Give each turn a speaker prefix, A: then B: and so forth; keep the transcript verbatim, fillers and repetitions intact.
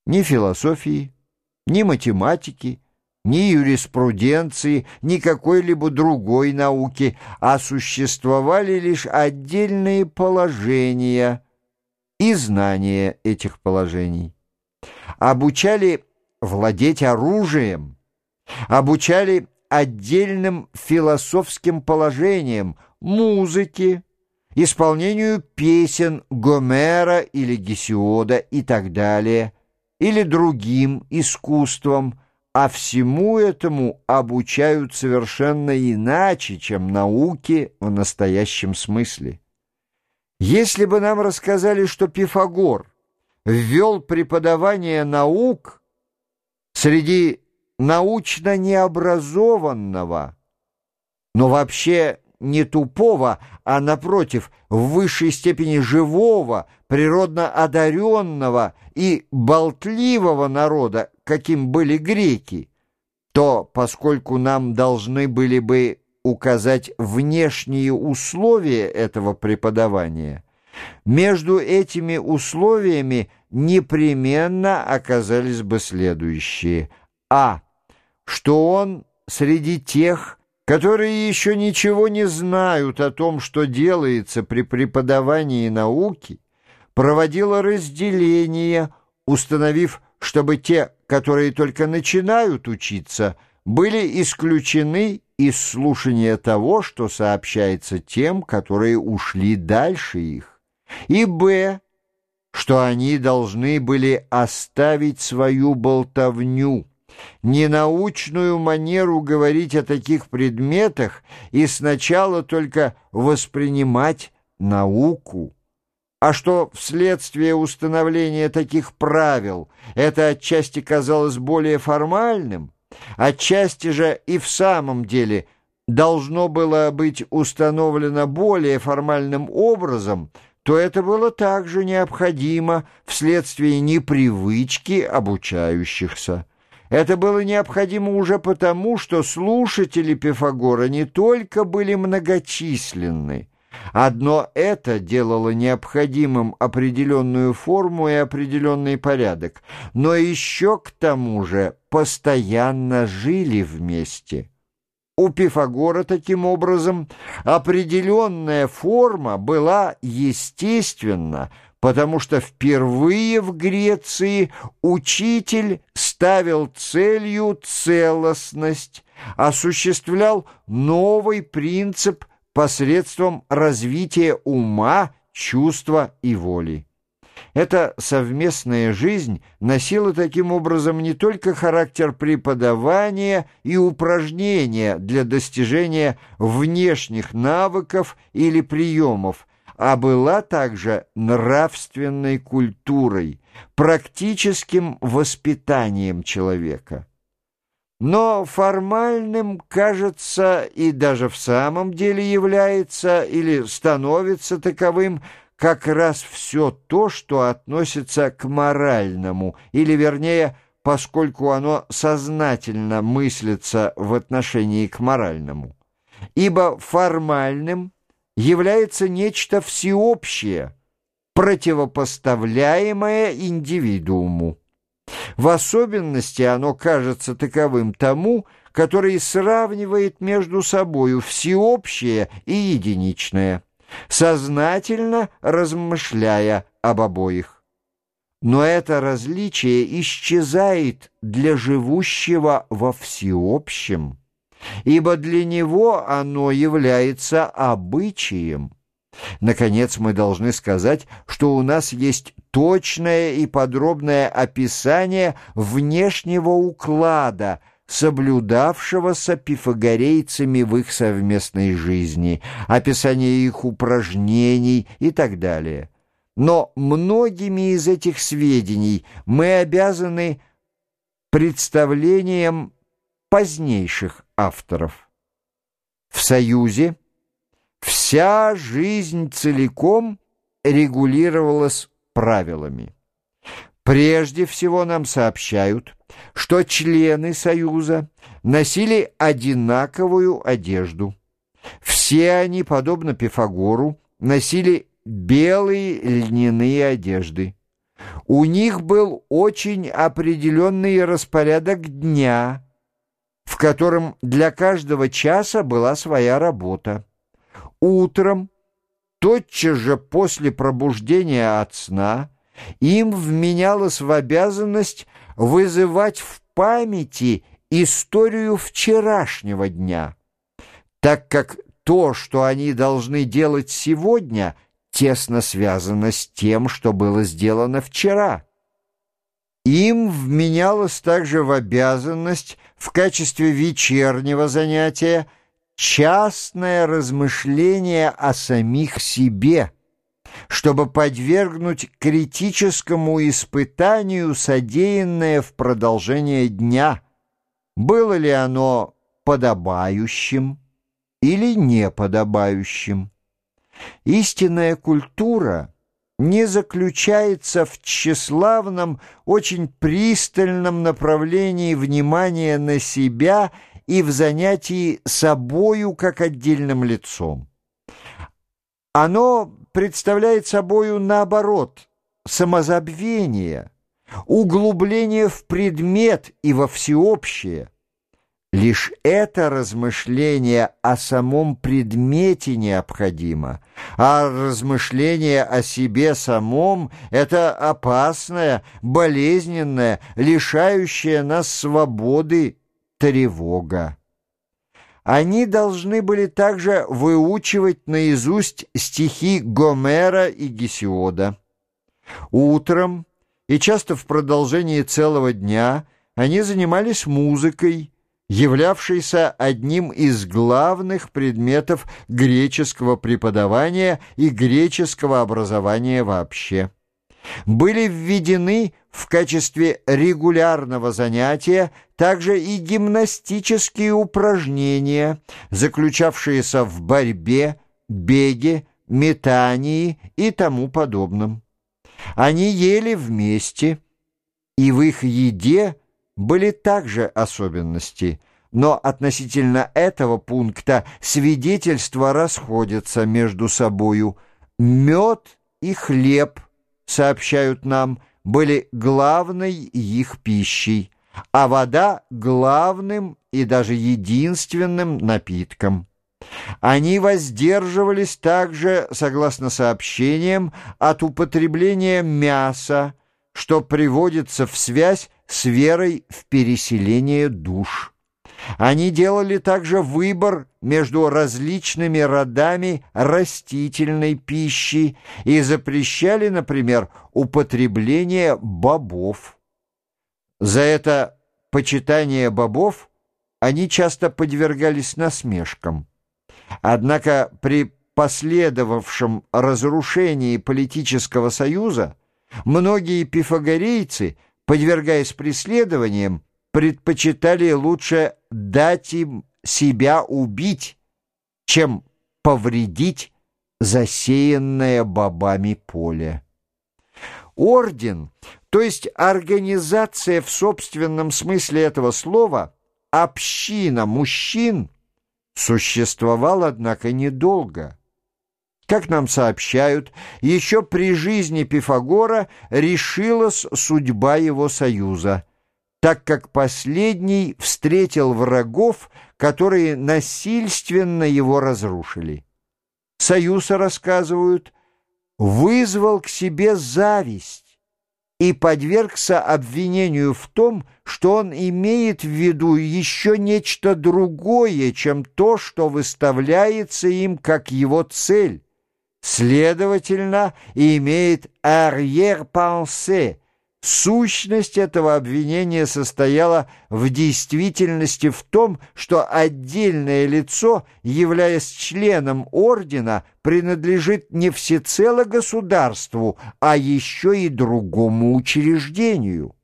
A: ни философии, ни математики, ни юриспруденции, ни какой-либо другой науки, а существовали лишь отдельные положения и знания этих положений. Обучали владеть оружием, обучали отдельным философским положениям, музыке, исполнению песен Гомера или Гесиода и так далее, или другим искусствам, а всему этому обучают совершенно иначе, чем науке в настоящем смысле. Если бы нам рассказали, что Пифагор ввел преподавание наук среди научно необразованного, но вообще не тупого, а, напротив, в высшей степени живого, природно одаренного и болтливого народа, каким были греки, то, поскольку нам должны были бы указать внешние условия этого преподавания, между этими условиями непременно оказались бы следующие. А. Что он среди тех, которые еще ничего не знают о том, что делается при преподавании науки, проводила разделение, установив, чтобы те, которые только начинают учиться, были исключены из слушания того, что сообщается тем, которые ушли дальше их, и б. что они должны были оставить свою болтовню, ненаучную манеру говорить о таких предметах и сначала только воспринимать науку, а что вследствие установления таких правил это отчасти казалось более формальным, отчасти же и в самом деле должно было быть установлено более формальным образом, то это было также необходимо вследствие непривычки обучающихся. Это было необходимо уже потому, что слушатели Пифагора не только были многочисленны, одно это делало необходимым определенную форму и определенный порядок, но еще к тому же постоянно жили вместе. У Пифагора, таким образом, определенная форма была естественна, потому что впервые в Греции учитель ставил целью целостность, осуществлял новый принцип посредством развития ума, чувства и воли. Эта совместная жизнь носила таким образом не только характер преподавания и упражнения для достижения внешних навыков или приемов, а была также нравственной культурой, практическим воспитанием человека. Но формальным, кажется, и даже в самом деле является или становится таковым как раз все то, что относится к моральному, или, вернее, поскольку оно сознательно мыслится в отношении к моральному. Ибо формальным является нечто всеобщее, противопоставляемое индивидууму. В особенности оно кажется таковым тому, который сравнивает между собою всеобщее и единичное, сознательно размышляя об обоих. Но это различие исчезает для живущего во всеобщем, ибо для него оно является обычаем. Наконец, мы должны сказать, что у нас есть точное и подробное описание внешнего уклада, соблюдавшегося пифагорейцами в их совместной жизни, описание их упражнений и так далее. Но многими из этих сведений мы обязаны представлением позднейших авторов. В Союзе вся жизнь целиком регулировалась правилами. Прежде всего нам сообщают, что члены Союза носили одинаковую одежду. Все они, подобно Пифагору, носили белые льняные одежды. У них был очень определенный распорядок дня, в котором для каждого часа была своя работа. Утром, тотчас же после пробуждения от сна, им вменялось в обязанность вызывать в памяти историю вчерашнего дня, так как то, что они должны делать сегодня, тесно связано с тем, что было сделано вчера. Им вменялось также в обязанность в качестве вечернего занятия частное размышление о самих себе, чтобы подвергнуть критическому испытанию содеянное в продолжение дня, было ли оно подобающим или неподобающим. Истинная культура не заключается в тщеславном, очень пристальном направлении внимания на себя и в занятии собою как отдельным лицом. Оно представляет собою, наоборот, самозабвение, углубление в предмет и во всеобщее. Лишь это размышление о самом предмете необходимо, а размышление о себе самом — это опасная, болезненная, лишающая нас свободы тревога. Они должны были также выучивать наизусть стихи Гомера и Гесиода. Утром и часто в продолжении целого дня они занимались музыкой, являвшейся одним из главных предметов греческого преподавания и греческого образования вообще. Были введены в качестве регулярного занятия также и гимнастические упражнения, заключавшиеся в борьбе, беге, метании и тому подобном. Они ели вместе, и в их еде были также особенности, но относительно этого пункта свидетельства расходятся между собою. Мед и хлеб, сообщают нам, были главной их пищей, а вода — главным и даже единственным напитком. Они воздерживались также, согласно сообщениям, от употребления мяса, что приводится в связь с верой в переселение душ. Они делали также выбор между различными родами растительной пищи и запрещали, например, употребление бобов. За это почитание бобов они часто подвергались насмешкам. Однако при последовавшем разрушении политического союза многие пифагорейцы, подвергаясь преследованиям, предпочитали лучше дать им себя убить, чем повредить засеянное бобами поле. Орден, то есть организация в собственном смысле этого слова, община мужчин, существовал, однако, недолго. Как нам сообщают, еще при жизни Пифагора решилась судьба его союза, так как последний встретил врагов, которые насильственно его разрушили. Союз, рассказывают, вызвал к себе зависть и подвергся обвинению в том, что он имеет в виду еще нечто другое, чем то, что выставляется им как его цель. Следовательно, имеет arrière-pensée. Сущность этого обвинения состояла в действительности в том, что отдельное лицо, являясь членом ордена, принадлежит не всецело государству, а еще и другому учреждению.